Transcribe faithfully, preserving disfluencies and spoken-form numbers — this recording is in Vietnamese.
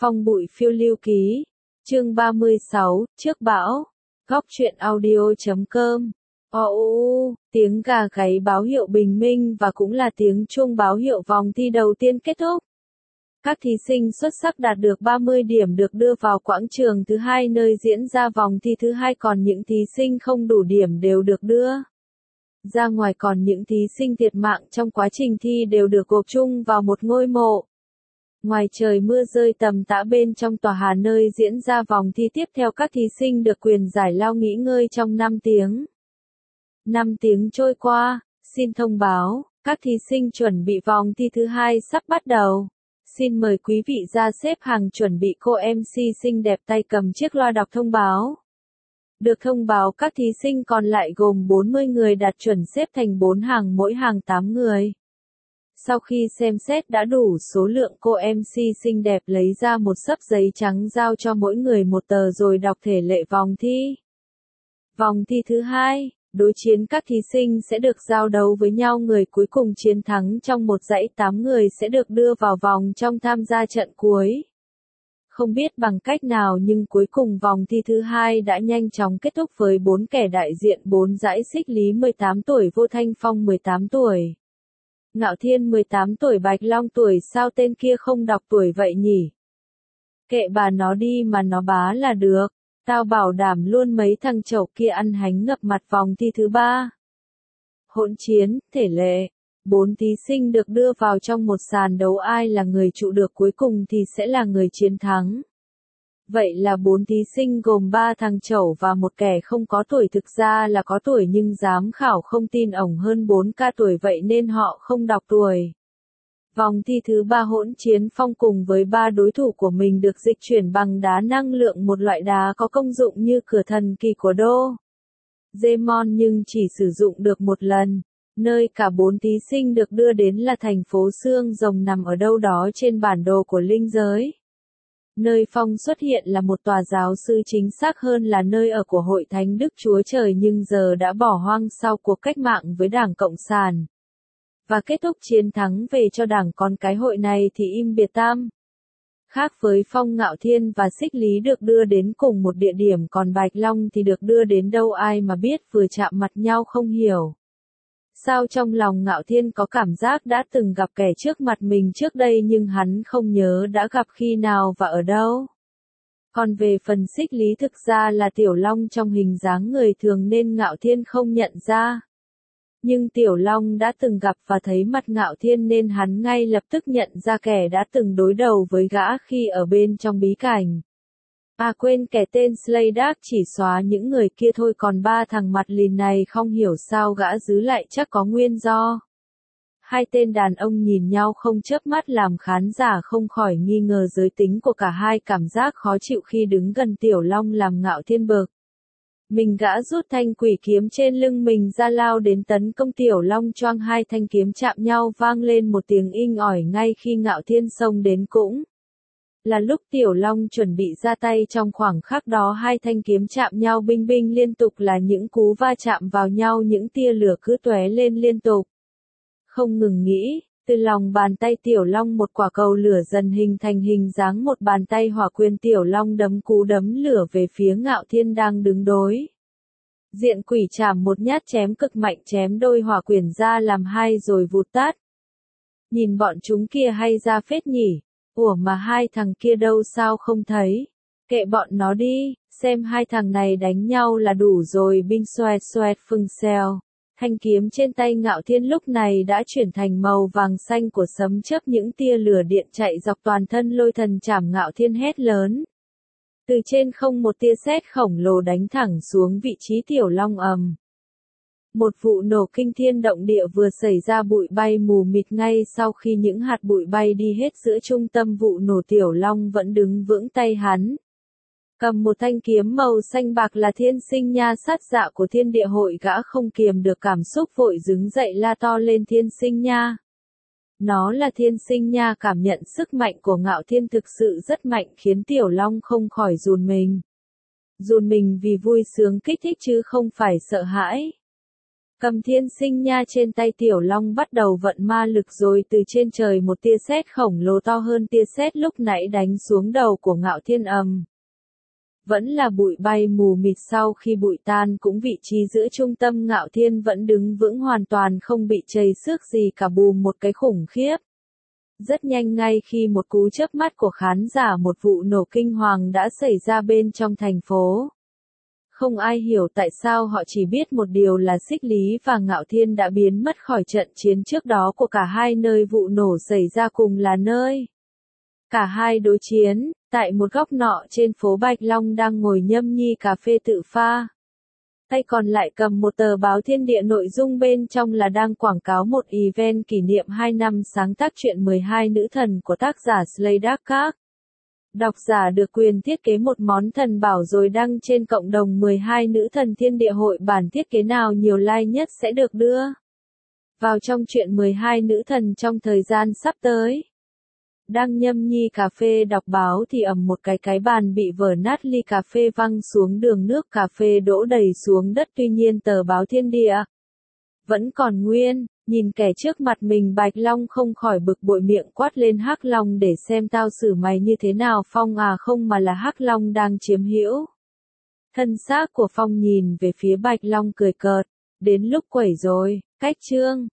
Phong bụi phiêu lưu ký, chương ba mươi sáu, trước bão, góc truyện audio chấm com. Ô, tiếng gà gáy báo hiệu bình minh và cũng là tiếng chuông báo hiệu vòng thi đầu tiên kết thúc. Các thí sinh xuất sắc đạt được ba mươi điểm được đưa vào quảng trường thứ hai nơi diễn ra vòng thi thứ hai, còn những thí sinh không đủ điểm đều được đưa ra ngoài, còn những thí sinh thiệt mạng trong quá trình thi đều được gộp chung vào một ngôi mộ. Ngoài trời mưa rơi tầm tã bên trong tòa Hà nơi diễn ra vòng thi tiếp theo, các thí sinh được quyền giải lao nghỉ ngơi trong năm tiếng. năm tiếng trôi qua, xin thông báo, các thí sinh chuẩn bị vòng thi thứ hai sắp bắt đầu. Xin mời quý vị ra xếp hàng chuẩn bị. Cô em xê xinh đẹp tay cầm chiếc loa đọc thông báo. Được thông báo các thí sinh còn lại gồm bốn mươi người đạt chuẩn xếp thành bốn hàng, mỗi hàng tám người. Sau khi xem xét đã đủ số lượng, cô em xê xinh đẹp lấy ra một xấp giấy trắng giao cho mỗi người một tờ rồi đọc thể lệ vòng thi. Vòng thi thứ hai, đối chiến các thí sinh sẽ được giao đấu với nhau, người cuối cùng chiến thắng trong một dãy tám người sẽ được đưa vào vòng trong tham gia trận cuối. Không biết bằng cách nào nhưng cuối cùng vòng thi thứ hai đã nhanh chóng kết thúc với bốn kẻ đại diện bốn dãy xích lý: mười tám tuổi Vô Thanh Phong, mười tám tuổi Ngạo Thiên, mười tám tuổi Bạch Long. Tuổi sao tên kia không đọc tuổi vậy nhỉ? Kệ bà nó đi mà nó bá là được. Tao bảo đảm luôn mấy thằng chẩu kia ăn hánh ngập mặt. Vòng thi thứ ba. Hỗn chiến, thể lệ. Bốn thí sinh được đưa vào trong một sàn đấu, ai là người trụ được cuối cùng thì sẽ là người chiến thắng. Vậy là bốn thí sinh gồm ba thằng chẩu và một kẻ không có tuổi, thực ra là có tuổi nhưng giám khảo không tin ổng hơn bốn ca tuổi, vậy nên họ không đọc tuổi. Vòng thi thứ ba hỗn chiến, Phong cùng với ba đối thủ của mình được dịch chuyển bằng đá năng lượng, một loại đá có công dụng như cửa thần kỳ của Đô Gemon nhưng chỉ sử dụng được một lần. Nơi cả bốn thí sinh được đưa đến là thành phố Xương Rồng, nằm ở đâu đó trên bản đồ của linh giới. Nơi Phong xuất hiện là một tòa giáo sư, chính xác hơn là nơi ở của Hội Thánh Đức Chúa Trời, nhưng giờ đã bỏ hoang sau cuộc cách mạng với Đảng Cộng sản. Và kết thúc chiến thắng về cho đảng, còn cái hội này thì im biệt tam. Khác với Phong, Ngạo Thiên và Xích Lý được đưa đến cùng một địa điểm, còn Bạch Long thì được đưa đến đâu ai mà biết, vừa chạm mặt nhau không hiểu sao trong lòng Ngạo Thiên có cảm giác đã từng gặp kẻ trước mặt mình trước đây, nhưng hắn không nhớ đã gặp khi nào và ở đâu. Còn về phần Xích Lý, thực ra là Tiểu Long trong hình dáng người thường nên Ngạo Thiên không nhận ra. Nhưng Tiểu Long đã từng gặp và thấy mặt Ngạo Thiên nên hắn ngay lập tức nhận ra kẻ đã từng đối đầu với gã khi ở bên trong bí cảnh. À quên, kẻ tên Slay Dark chỉ xóa những người kia thôi, còn ba thằng mặt lìn này không hiểu sao gã giữ lại, chắc có nguyên do. Hai tên đàn ông nhìn nhau không chớp mắt làm khán giả không khỏi nghi ngờ giới tính của cả hai, cảm giác khó chịu khi đứng gần Tiểu Long làm Ngạo Thiên bực mình. Gã rút thanh quỷ kiếm trên lưng mình ra lao đến tấn công Tiểu Long, choang hai thanh kiếm chạm nhau vang lên một tiếng inh ỏi. Ngay khi Ngạo Thiên xông đến cũng là lúc Tiểu Long chuẩn bị ra tay, trong khoảng khắc đó hai thanh kiếm chạm nhau binh binh liên tục, là những cú va chạm vào nhau, những tia lửa cứ tóe lên liên tục. Không ngừng nghĩ, từ lòng bàn tay Tiểu Long một quả cầu lửa dần hình thành hình dáng một bàn tay hỏa quyền. Tiểu Long đấm cú đấm lửa về phía Ngạo Thiên đang đứng đối diện, quỷ trảm một nhát chém cực mạnh, chém đôi hỏa quyền ra làm hai rồi vụt tắt. Nhìn bọn chúng kia hay ra phết nhỉ. Ủa mà hai thằng kia đâu sao không thấy? Kệ bọn nó đi, xem hai thằng này đánh nhau là đủ rồi. Binh xoẹt xoẹt phừng xèo. Thanh kiếm trên tay Ngạo Thiên lúc này đã chuyển thành màu vàng xanh của sấm chớp, những tia lửa điện chạy dọc toàn thân lôi thần chảm. Ngạo Thiên hét lớn. Từ trên không một tia sét khổng lồ đánh thẳng xuống vị trí Tiểu Long. ầm. Một vụ nổ kinh thiên động địa vừa xảy ra, bụi bay mù mịt. Ngay sau khi những hạt bụi bay đi hết, giữa trung tâm vụ nổ Tiểu Long vẫn đứng vững, tay hắn cầm một thanh kiếm màu xanh bạc là Thiên Sinh Nha, sát dạ của Thiên Địa Hội. Gã không kiềm được cảm xúc vội đứng dậy la to lên: Thiên Sinh Nha! Nó là Thiên Sinh Nha. Cảm nhận sức mạnh của Ngạo Thiên thực sự rất mạnh, khiến Tiểu Long không khỏi run mình. Run mình vì vui sướng kích thích chứ không phải sợ hãi. Cầm thiên sinh nha trên tay Tiểu Long bắt đầu vận ma lực rồi từ trên trời một tia sét khổng lồ to hơn tia sét lúc nãy đánh xuống đầu của Ngạo Thiên ầm. Vẫn là bụi bay mù mịt sau khi bụi tan cũng vị trí giữa trung tâm Ngạo Thiên vẫn đứng vững hoàn toàn không bị chảy xước gì cả bùm một cái khủng khiếp. Rất nhanh ngay khi một cú chớp mắt của khán giả một vụ nổ kinh hoàng đã xảy ra bên trong thành phố. Không ai hiểu tại sao họ chỉ biết một điều là Xích Lý và Ngạo Thiên đã biến mất khỏi trận chiến trước đó của cả hai nơi vụ nổ xảy ra cùng là nơi. Cả hai đối chiến, tại một góc nọ trên phố Bạch Long đang ngồi nhâm nhi cà phê tự pha. Tay còn lại cầm một tờ báo Thiên Địa nội dung bên trong là đang quảng cáo một event kỷ niệm hai năm sáng tác truyện mười hai nữ thần của tác giả Slay Dark Card. Độc giả được quyền thiết kế một món thần bảo rồi đăng trên cộng đồng mười hai nữ thần thiên địa hội bản thiết kế nào nhiều like nhất sẽ được đưa vào trong truyện mười hai nữ thần trong thời gian sắp tới. Đang nhâm nhi cà phê đọc báo thì ầm một cái cái bàn bị vỡ nát, ly cà phê văng xuống đường, nước cà phê đổ đầy xuống đất, tuy nhiên tờ báo Thiên Địa vẫn còn nguyên. Nhìn kẻ trước mặt mình, Bạch Long không khỏi bực bội, miệng quát lên: Hắc Long, để xem tao xử mày như thế nào. Phong à, không mà là Hắc Long đang chiếm hữu thân xác của Phong nhìn về phía Bạch Long cười cợt. Đến lúc quẩy rồi, cách chương.